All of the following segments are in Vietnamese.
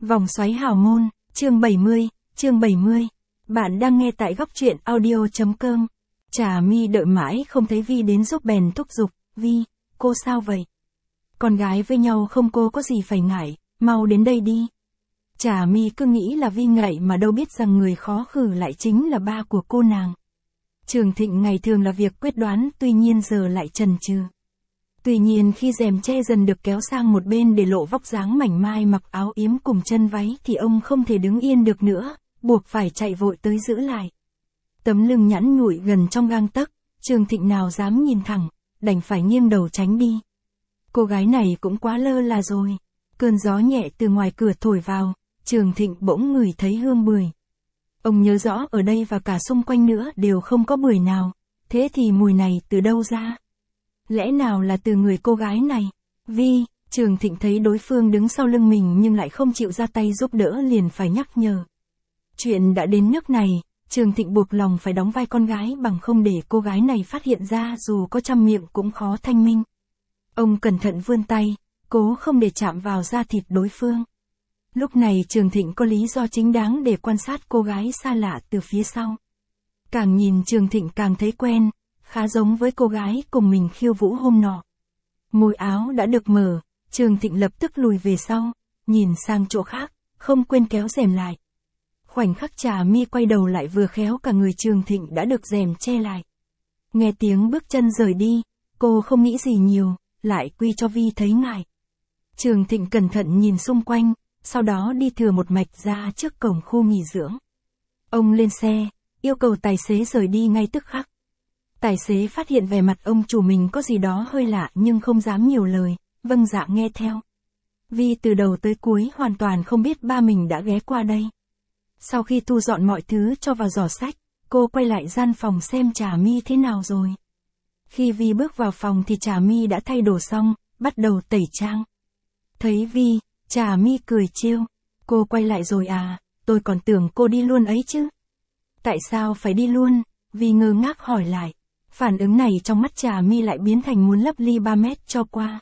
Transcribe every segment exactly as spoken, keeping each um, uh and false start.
Vòng xoáy hào môn, chương bảy mươi, chương bảy mươi. Bạn đang nghe tại góc truyện audio.com. Trà My đợi mãi không thấy Vi đến giúp bèn thúc giục, Vi, cô sao vậy? Con gái với nhau không cô có gì phải ngại, mau đến đây đi. Trà My cứ nghĩ là Vi ngại mà đâu biết rằng người khó khử lại chính là ba của cô nàng. Trường Thịnh ngày thường là việc quyết đoán, tuy nhiên giờ lại chần chừ. Tuy nhiên khi rèm che dần được kéo sang một bên để lộ vóc dáng mảnh mai mặc áo yếm cùng chân váy thì ông không thể đứng yên được nữa, buộc phải chạy vội tới giữ lại. Tấm lưng nhẵn nhụi gần trong gang tấc, Trường Thịnh nào dám nhìn thẳng, đành phải nghiêng đầu tránh đi. Cô gái này cũng quá lơ là rồi. Cơn gió nhẹ từ ngoài cửa thổi vào, Trường Thịnh bỗng ngửi thấy hương bưởi. Ông nhớ rõ ở đây và cả xung quanh nữa đều không có bưởi nào, thế thì mùi này từ đâu ra? Lẽ nào là từ người cô gái này? Vi, Trường Thịnh thấy đối phương đứng sau lưng mình nhưng lại không chịu ra tay giúp đỡ liền phải nhắc nhở. Chuyện đã đến nước này, Trường Thịnh buộc lòng phải đóng vai con gái bằng không để cô gái này phát hiện ra, dù có trăm miệng cũng khó thanh minh. Ông cẩn thận vươn tay, cố không để chạm vào da thịt đối phương. Lúc này Trường Thịnh có lý do chính đáng để quan sát cô gái xa lạ từ phía sau. Càng nhìn Trường Thịnh càng thấy quen, khá giống với cô gái cùng mình khiêu vũ hôm nọ. Môi áo đã được mở, Trường Thịnh lập tức lùi về sau, nhìn sang chỗ khác, không quên kéo rèm lại. Khoảnh khắc Trà My quay đầu lại vừa khéo cả người Trường Thịnh đã được rèm che lại. Nghe tiếng bước chân rời đi, cô không nghĩ gì nhiều, lại quy cho Vi thấy ngại. Trường Thịnh cẩn thận nhìn xung quanh, sau đó đi thừa một mạch ra trước cổng khu nghỉ dưỡng. Ông lên xe, yêu cầu tài xế rời đi ngay tức khắc. Tài xế phát hiện vẻ mặt ông chủ mình có gì đó hơi lạ nhưng không dám nhiều lời, vâng dạ nghe theo. Vi từ đầu tới cuối hoàn toàn không biết ba mình đã ghé qua đây. Sau khi thu dọn mọi thứ cho vào giỏ sách, cô quay lại gian phòng xem Trà My thế nào rồi. Khi Vi bước vào phòng thì Trà My đã thay đồ xong, bắt đầu tẩy trang. Thấy Vi, Trà My cười trêu, cô quay lại rồi à, tôi còn tưởng cô đi luôn ấy chứ. Tại sao phải đi luôn? Vi ngơ ngác hỏi lại. Phản ứng này trong mắt Trà My lại biến thành muốn lấp ly ba mét cho qua.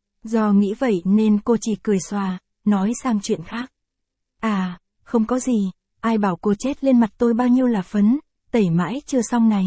Do nghĩ vậy nên cô chỉ cười xòa, nói sang chuyện khác. À, không có gì, ai bảo cô chết lên mặt tôi bao nhiêu là phấn, tẩy mãi chưa xong này.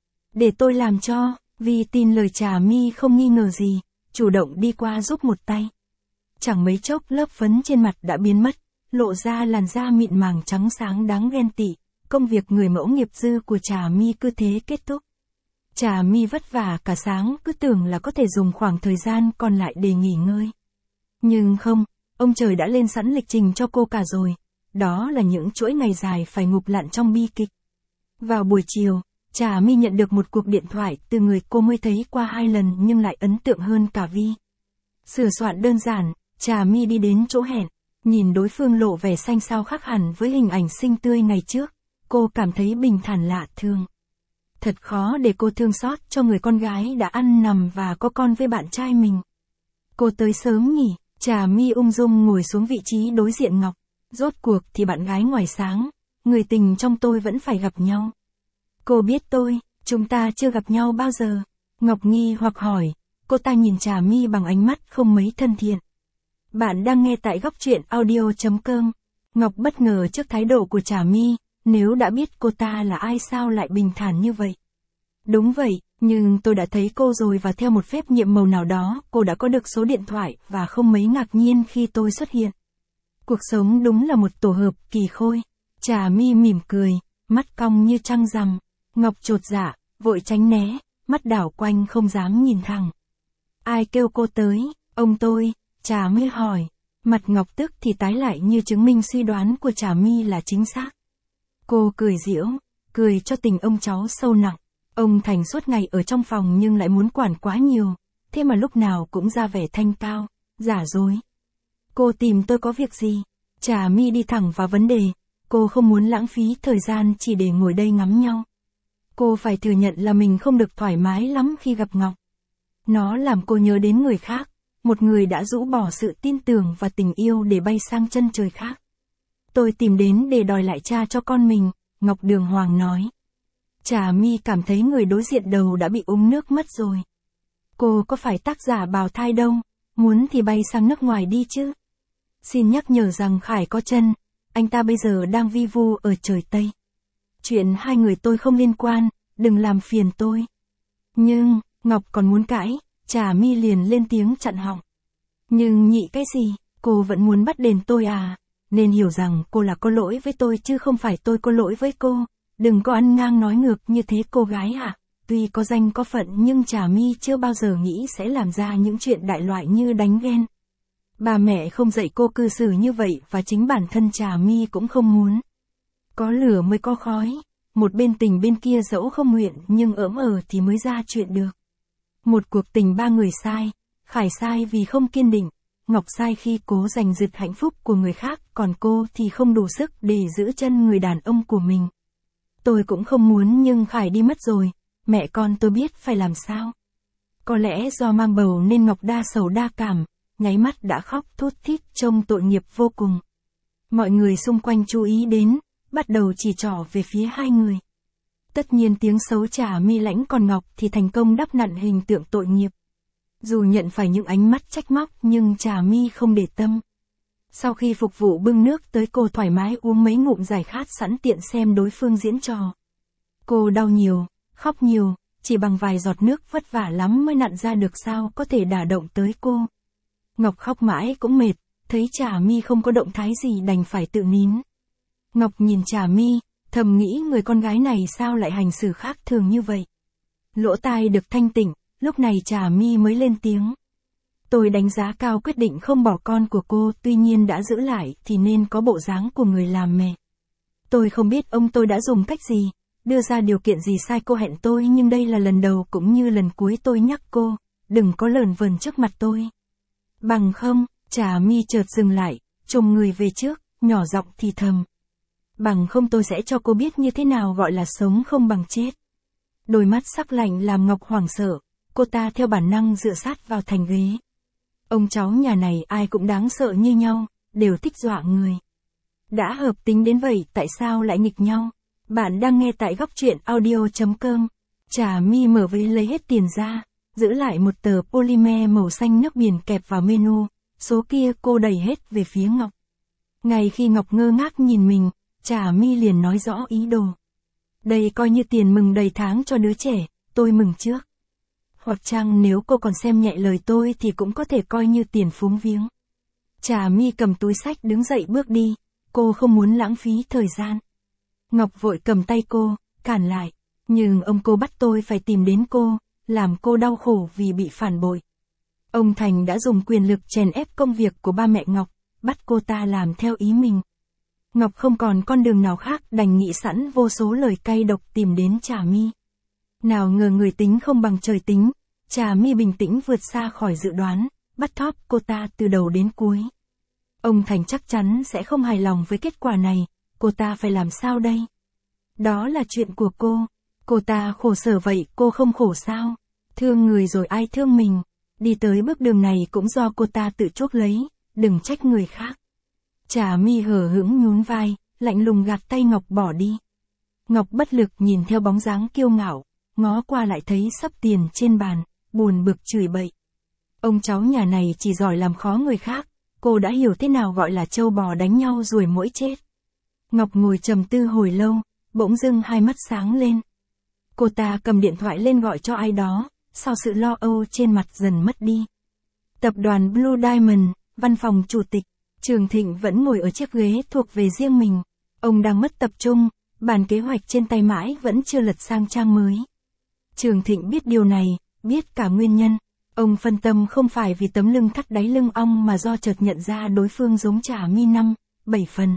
Để tôi làm cho, Vi tin lời Trà My không nghi ngờ gì, chủ động đi qua giúp một tay. Chẳng mấy chốc lớp phấn trên mặt đã biến mất, lộ ra làn da mịn màng trắng sáng đáng ghen tị. Công việc người mẫu nghiệp dư của Trà My cứ thế kết thúc. Trà My vất vả cả sáng cứ tưởng là có thể dùng khoảng thời gian còn lại để nghỉ ngơi. Nhưng không, ông trời đã lên sẵn lịch trình cho cô cả rồi. Đó là những chuỗi ngày dài phải ngụp lặn trong bi kịch. Vào buổi chiều, Trà My nhận được một cuộc điện thoại từ người cô mới thấy qua hai lần nhưng lại ấn tượng hơn cả Vi. Sửa soạn đơn giản, Trà My đi đến chỗ hẹn, nhìn đối phương lộ vẻ xanh xao khác hẳn với hình ảnh xinh tươi ngày trước. Cô cảm thấy bình thản lạ thường. Thật khó để cô thương xót cho người con gái đã ăn nằm và có con với bạn trai mình. Cô tới sớm nhỉ? Trà My ung dung ngồi xuống vị trí đối diện Ngọc. Rốt cuộc thì bạn gái ngoài sáng, người tình trong tôi vẫn phải gặp nhau. Cô biết tôi, chúng ta chưa gặp nhau bao giờ. Ngọc nghi hoặc hỏi, cô ta nhìn Trà My bằng ánh mắt không mấy thân thiện. Bạn đang nghe tại góc truyện audio.com. Ngọc bất ngờ trước thái độ của Trà My. Nếu đã biết cô ta là ai sao lại bình thản như vậy? Đúng vậy, nhưng tôi đã thấy cô rồi và theo một phép nhiệm màu nào đó, cô đã có được số điện thoại và không mấy ngạc nhiên khi tôi xuất hiện. Cuộc sống đúng là một tổ hợp kỳ khôi. Trà My mỉm cười, mắt cong như trăng rằm. Ngọc chột dạ, vội tránh né, mắt đảo quanh không dám nhìn thẳng. Ai kêu cô tới? Ông tôi, Trà My hỏi. Mặt Ngọc tức thì tái lại như chứng minh suy đoán của Trà My là chính xác. Cô cười giễu, cười cho tình ông cháu sâu nặng. Ông Thành suốt ngày ở trong phòng nhưng lại muốn quản quá nhiều, thế mà lúc nào cũng ra vẻ thanh cao, giả dối. Cô tìm tôi có việc gì? Trà My đi thẳng vào vấn đề, cô không muốn lãng phí thời gian chỉ để ngồi đây ngắm nhau. Cô phải thừa nhận là mình không được thoải mái lắm khi gặp Ngọc. Nó làm cô nhớ đến người khác, một người đã rũ bỏ sự tin tưởng và tình yêu để bay sang chân trời khác. Tôi tìm đến để đòi lại cha cho con mình, Ngọc đường hoàng nói. Trà My cảm thấy người đối diện đầu đã bị uống nước mất rồi. Cô có phải tác giả bào thai đâu, muốn thì bay sang nước ngoài đi chứ. Xin nhắc nhở rằng Khải có chân, anh ta bây giờ đang vi vu ở trời Tây. Chuyện hai người tôi không liên quan, đừng làm phiền tôi. Nhưng, Ngọc còn muốn cãi, Trà My liền lên tiếng chặn họng. Nhưng nhị cái gì, cô vẫn muốn bắt đền tôi à? Nên hiểu rằng cô là có lỗi với tôi chứ không phải tôi có lỗi với cô. Đừng có ăn ngang nói ngược như thế cô gái ạ. À. Tuy có danh có phận nhưng Trà My chưa bao giờ nghĩ sẽ làm ra những chuyện đại loại như đánh ghen. Bà mẹ không dạy cô cư xử như vậy và chính bản thân Trà My cũng không muốn. Có lửa mới có khói, một bên tình bên kia dẫu không nguyện nhưng ỡm ở thì mới ra chuyện được. Một cuộc tình ba người sai, Khải sai vì không kiên định, Ngọc sai khi cố giành giật hạnh phúc của người khác, còn cô thì không đủ sức để giữ chân người đàn ông của mình. Tôi cũng không muốn nhưng Khải đi mất rồi, mẹ con tôi biết phải làm sao. Có lẽ do mang bầu nên Ngọc đa sầu đa cảm, nháy mắt đã khóc thút thít trông tội nghiệp vô cùng. Mọi người xung quanh chú ý đến, bắt đầu chỉ trỏ về phía hai người. Tất nhiên tiếng xấu Trà My lãnh còn Ngọc thì thành công đắp nặn hình tượng tội nghiệp. Dù nhận phải những ánh mắt trách móc nhưng Trà My không để tâm. Sau khi phục vụ bưng nước tới cô thoải mái uống mấy ngụm giải khát sẵn tiện xem đối phương diễn trò. Cô đau nhiều, khóc nhiều, chỉ bằng vài giọt nước vất vả lắm mới nặn ra được sao có thể đả động tới cô. Ngọc khóc mãi cũng mệt, thấy Trà My không có động thái gì đành phải tự nín. Ngọc nhìn Trà My, thầm nghĩ người con gái này sao lại hành xử khác thường như vậy. Lỗ tai được thanh tịnh, lúc này Trà My mới lên tiếng. Tôi đánh giá cao quyết định không bỏ con của cô, tuy nhiên đã giữ lại thì nên có bộ dáng của người làm mẹ. Tôi không biết ông tôi đã dùng cách gì, đưa ra điều kiện gì sai cô hẹn tôi, nhưng đây là lần đầu cũng như lần cuối tôi nhắc cô, đừng có lờn vờn trước mặt tôi. Bằng không, Trà My chợt dừng lại, trồm người về trước, nhỏ giọng thì thầm. Bằng không tôi sẽ cho cô biết như thế nào gọi là sống không bằng chết. Đôi mắt sắc lạnh làm Ngọc hoảng sợ, cô ta theo bản năng dựa sát vào thành ghế. Ông cháu nhà này ai cũng đáng sợ như nhau, đều thích dọa người. Đã hợp tính đến vậy tại sao lại nghịch nhau? Bạn đang nghe tại góc truyện audio chấm com. Trà My mở ví lấy hết tiền ra, giữ lại một tờ polymer màu xanh nước biển kẹp vào menu, số kia cô đẩy hết về phía Ngọc. Ngay khi Ngọc ngơ ngác nhìn mình, Trà My liền nói rõ ý đồ. Đây coi như tiền mừng đầy tháng cho đứa trẻ, tôi mừng trước. Hoặc chăng nếu cô còn xem nhẹ lời tôi thì cũng có thể coi như tiền phúng viếng. Trà My cầm túi xách đứng dậy bước đi, cô không muốn lãng phí thời gian. Ngọc vội cầm tay cô, cản lại, nhưng ông cô bắt tôi phải tìm đến cô, làm cô đau khổ vì bị phản bội. Ông Thành đã dùng quyền lực chèn ép công việc của ba mẹ Ngọc, bắt cô ta làm theo ý mình. Ngọc không còn con đường nào khác đành nghĩ sẵn vô số lời cay độc tìm đến Trà My. Nào ngờ người tính không bằng trời tính, Trà My bình tĩnh vượt xa khỏi dự đoán, bắt thóp cô ta từ đầu đến cuối. Ông Thành chắc chắn sẽ không hài lòng với kết quả này, cô ta phải làm sao đây? Đó là chuyện của cô, cô ta khổ sở vậy cô không khổ sao? Thương người rồi ai thương mình, đi tới bước đường này cũng do cô ta tự chuốc lấy, đừng trách người khác. Trà My hờ hững nhún vai, lạnh lùng gạt tay Ngọc bỏ đi. Ngọc bất lực nhìn theo bóng dáng kiêu ngạo, ngó qua lại thấy sắp tiền trên bàn, buồn bực chửi bậy. Ông cháu nhà này chỉ giỏi làm khó người khác, cô đã hiểu thế nào gọi là trâu bò đánh nhau ruồi muỗi chết. Ngọc ngồi trầm tư hồi lâu, bỗng dưng hai mắt sáng lên. Cô ta cầm điện thoại lên gọi cho ai đó, sau sự lo âu trên mặt dần mất đi. Tập đoàn Blue Diamond, văn phòng chủ tịch, Trường Thịnh vẫn ngồi ở chiếc ghế thuộc về riêng mình. Ông đang mất tập trung, bản kế hoạch trên tay mãi vẫn chưa lật sang trang mới. Trường Thịnh biết điều này, biết cả nguyên nhân. Ông phân tâm không phải vì tấm lưng thắt đáy lưng ong mà do chợt nhận ra đối phương giống Trà My năm, bảy phần.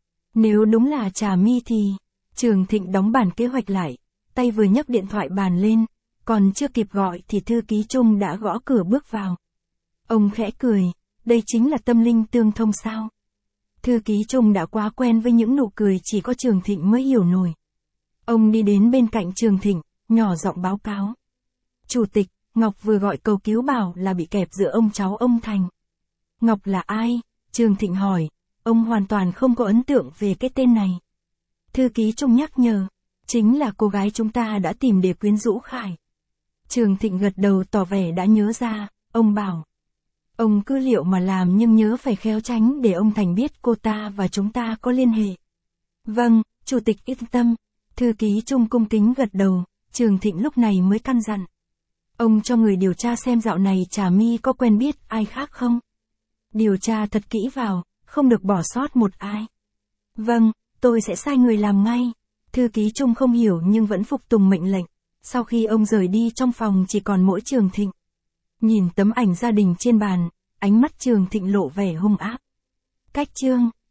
Nếu đúng là Trà My thì... Trường Thịnh đóng bản kế hoạch lại, tay vừa nhấc điện thoại bàn lên, còn chưa kịp gọi thì thư ký Trung đã gõ cửa bước vào. Ông khẽ cười, đây chính là tâm linh tương thông sao? Thư ký Trung đã quá quen với những nụ cười chỉ có Trường Thịnh mới hiểu nổi. Ông đi đến bên cạnh Trường Thịnh, nhỏ giọng báo cáo. Chủ tịch, Ngọc vừa gọi cầu cứu bảo là bị kẹp giữa ông cháu ông Thành. Ngọc là ai? Trường Thịnh hỏi, ông hoàn toàn không có ấn tượng về cái tên này. Thư ký Trung nhắc nhở, chính là cô gái chúng ta đã tìm để quyến rũ Khải. Trường Thịnh gật đầu tỏ vẻ đã nhớ ra, ông bảo. Ông cứ liệu mà làm nhưng nhớ phải khéo tránh để ông Thành biết cô ta và chúng ta có liên hệ. Vâng, Chủ tịch yên tâm. Thư ký Trung cung kính gật đầu, Trường Thịnh lúc này mới căn dặn. Ông cho người điều tra xem dạo này Trà My có quen biết ai khác không? Điều tra thật kỹ vào, không được bỏ sót một ai. Vâng, tôi sẽ sai người làm ngay. Thư ký Trung không hiểu nhưng vẫn phục tùng mệnh lệnh. Sau khi ông rời đi trong phòng chỉ còn mỗi Trường Thịnh. Nhìn tấm ảnh gia đình trên bàn, ánh mắt Trường Thịnh lộ vẻ hung ác. Cách chương